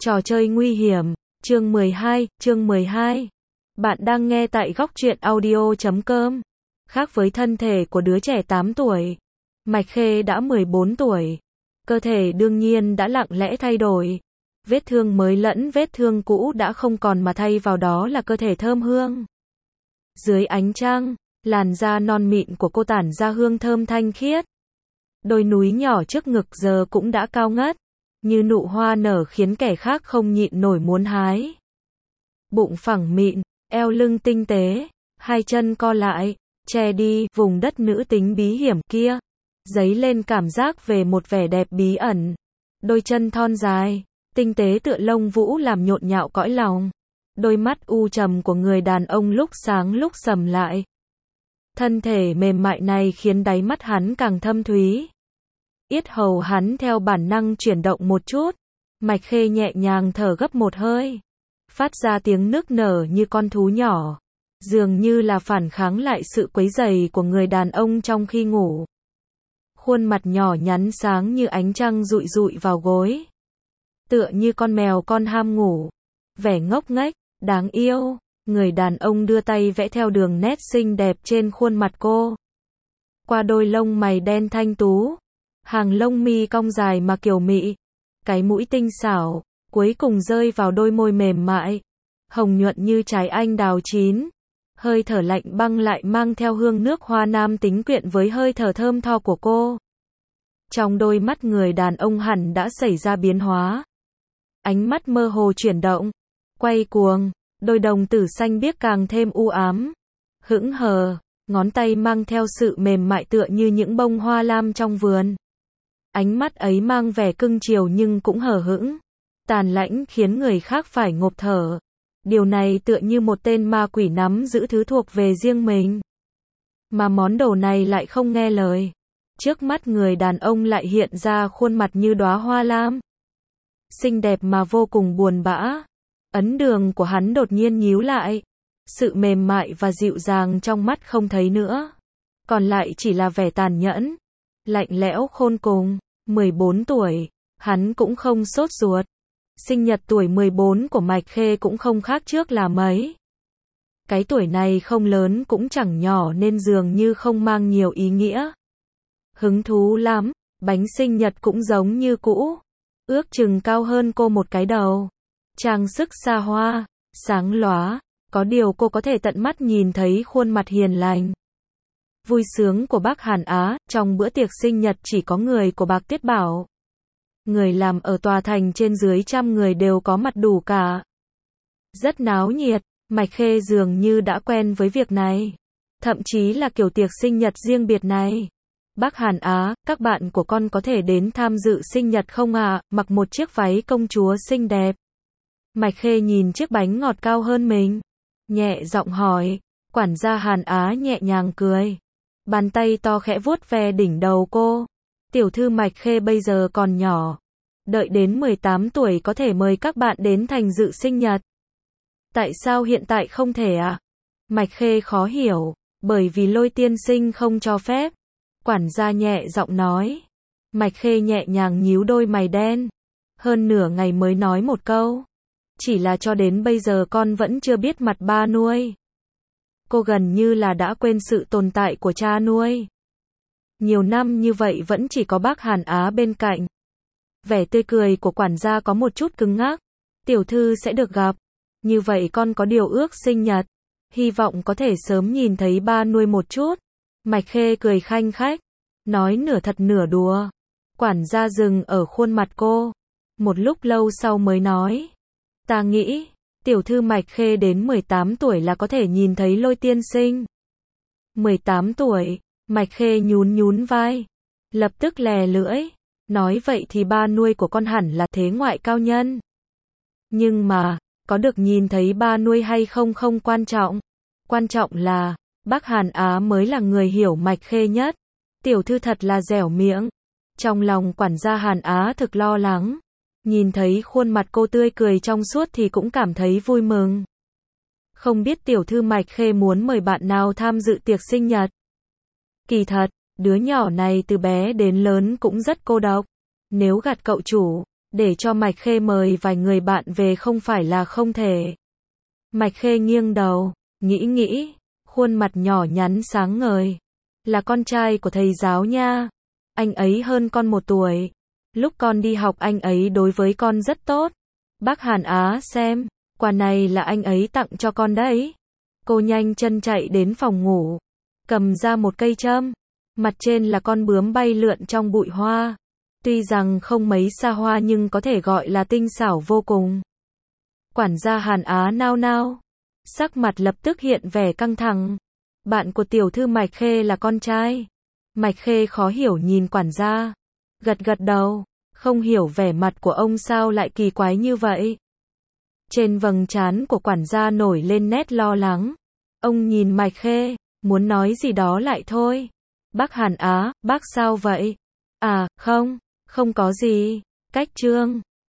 Trò chơi nguy hiểm, chương 12. Bạn đang nghe tại góc truyện audio.com. Khác với thân thể của đứa trẻ 8 tuổi, Mạch Khê đã 14 tuổi. Cơ thể đương nhiên đã lặng lẽ thay đổi. Vết thương mới lẫn vết thương cũ đã không còn mà thay vào đó là cơ thể thơm hương. Dưới ánh trăng, làn da non mịn của cô tản ra hương thơm thanh khiết. Đôi núi nhỏ trước ngực giờ cũng đã cao ngất, như nụ hoa nở khiến kẻ khác không nhịn nổi muốn hái. Bụng phẳng mịn, eo lưng tinh tế, hai chân co lại, che đi vùng đất nữ tính bí hiểm kia, dấy lên cảm giác về một vẻ đẹp bí ẩn. Đôi chân thon dài, tinh tế tựa lông vũ làm nhộn nhạo cõi lòng. Đôi mắt u trầm của người đàn ông lúc sáng lúc sầm lại. Thân thể mềm mại này khiến đáy mắt hắn càng thâm thúy. Yết hầu hắn theo bản năng chuyển động một chút. Mạch Khê nhẹ nhàng thở gấp một hơi, phát ra tiếng nức nở như con thú nhỏ, dường như là phản kháng lại sự quấy rầy của người đàn ông trong khi ngủ. Khuôn mặt nhỏ nhắn sáng như ánh trăng dụi dụi vào gối, tựa như con mèo con ham ngủ, vẻ ngốc nghếch, đáng yêu. Người đàn ông đưa tay vẽ theo đường nét xinh đẹp trên khuôn mặt cô. Qua đôi lông mày đen thanh tú, hàng lông mi cong dài mà kiều mị, cái mũi tinh xảo, cuối cùng rơi vào đôi môi mềm mại, hồng nhuận như trái anh đào chín. Hơi thở lạnh băng lại mang theo hương nước hoa nam tính quyện với hơi thở thơm tho của cô. Trong đôi mắt người đàn ông hẳn đã xảy ra biến hóa. Ánh mắt mơ hồ chuyển động, quay cuồng, đôi đồng tử xanh biếc càng thêm u ám, hững hờ, ngón tay mang theo sự mềm mại tựa như những bông hoa lam trong vườn. Ánh mắt ấy mang vẻ cưng chiều nhưng cũng hờ hững, tàn lãnh khiến người khác phải ngộp thở. Điều này tựa như một tên ma quỷ nắm giữ thứ thuộc về riêng mình. Mà món đồ này lại không nghe lời. Trước mắt người đàn ông lại hiện ra khuôn mặt như đóa hoa lam, xinh đẹp mà vô cùng buồn bã. Ấn đường của hắn đột nhiên nhíu lại. Sự mềm mại và dịu dàng trong mắt không thấy nữa. Còn lại chỉ là vẻ tàn nhẫn, lạnh lẽo khôn cùng. 14 tuổi, hắn cũng không sốt ruột. Sinh nhật tuổi 14 của Mạch Khê cũng không khác trước là mấy. Cái tuổi này không lớn cũng chẳng nhỏ nên dường như không mang nhiều ý nghĩa. Hứng thú lắm, bánh sinh nhật cũng giống như cũ. Ước chừng cao hơn cô một cái đầu. Trang sức xa hoa, sáng lóa, có điều cô có thể tận mắt nhìn thấy khuôn mặt hiền lành, vui sướng của bác Hàn Á. Trong bữa tiệc sinh nhật chỉ có người của Bạc Tiết Bảo. Người làm ở tòa thành trên dưới trăm người đều có mặt đủ cả. Rất náo nhiệt, Mạch Khê dường như đã quen với việc này. Thậm chí là kiểu tiệc sinh nhật riêng biệt này. Bác Hàn Á, các bạn của con có thể đến tham dự sinh nhật không ạ? Mặc một chiếc váy công chúa xinh đẹp. Mạch Khê nhìn chiếc bánh ngọt cao hơn mình, nhẹ giọng hỏi. Quản gia Hàn Á nhẹ nhàng cười, bàn tay to khẽ vuốt ve đỉnh đầu cô. Tiểu thư Mạch Khê bây giờ còn nhỏ, đợi đến 18 tuổi có thể mời các bạn đến thành dự sinh nhật. Tại sao hiện tại không thể ạ? Mạch Khê khó hiểu, bởi vì Lôi tiên sinh không cho phép. Quản gia nhẹ giọng nói. Mạch Khê nhẹ nhàng nhíu đôi mày đen, hơn nửa ngày mới nói một câu. Chỉ là cho đến bây giờ con vẫn chưa biết mặt ba nuôi. Cô gần như là đã quên sự tồn tại của cha nuôi. Nhiều năm như vậy vẫn chỉ có bác Hàn Á bên cạnh. Vẻ tươi cười của quản gia có một chút cứng ngắc. Tiểu thư sẽ được gặp. Như vậy con có điều ước sinh nhật. Hy vọng có thể sớm nhìn thấy ba nuôi một chút. Mạch Khê cười khanh khách, nói nửa thật nửa đùa. Quản gia dừng ở khuôn mặt cô. Một lúc lâu sau mới nói. Ta nghĩ, tiểu thư Mạch Khê đến 18 tuổi là có thể nhìn thấy Lôi tiên sinh. 18 tuổi, Mạch Khê nhún nhún vai, lập tức lè lưỡi, nói vậy thì ba nuôi của con hẳn là thế ngoại cao nhân. Nhưng mà, có được nhìn thấy ba nuôi hay không không quan trọng. Quan trọng là, bác Hàn Á mới là người hiểu Mạch Khê nhất. Tiểu thư thật là dẻo miệng. Trong lòng quản gia Hàn Á thực lo lắng. Nhìn thấy khuôn mặt cô tươi cười trong suốt thì cũng cảm thấy vui mừng. Không biết tiểu thư Mạch Khê muốn mời bạn nào tham dự tiệc sinh nhật. Kỳ thật, đứa nhỏ này từ bé đến lớn cũng rất cô độc. Nếu gạt cậu chủ, để cho Mạch Khê mời vài người bạn về không phải là không thể. Mạch Khê nghiêng đầu, nghĩ, khuôn mặt nhỏ nhắn sáng ngời. Là con trai của thầy giáo nha. Anh ấy hơn con 1 tuổi. Lúc con đi học anh ấy đối với con rất tốt. Bác Hàn Á xem, quà này là anh ấy tặng cho con đấy. Cô nhanh chân chạy đến phòng ngủ, cầm ra một cây châm. Mặt trên là con bướm bay lượn trong bụi hoa. Tuy rằng không mấy xa hoa nhưng có thể gọi là tinh xảo vô cùng. Quản gia Hàn Á nao nao, sắc mặt lập tức hiện vẻ căng thẳng. Bạn của tiểu thư Mạch Khê là con trai. Mạch Khê khó hiểu nhìn quản gia, gật đầu, không hiểu vẻ mặt của ông sao lại kỳ quái như vậy. Trên vầng trán của quản gia nổi lên nét lo lắng. Ông nhìn Mạch Khê, muốn nói gì đó lại thôi. Bác Hàn Á, bác sao vậy? À, không có gì. Cách Trương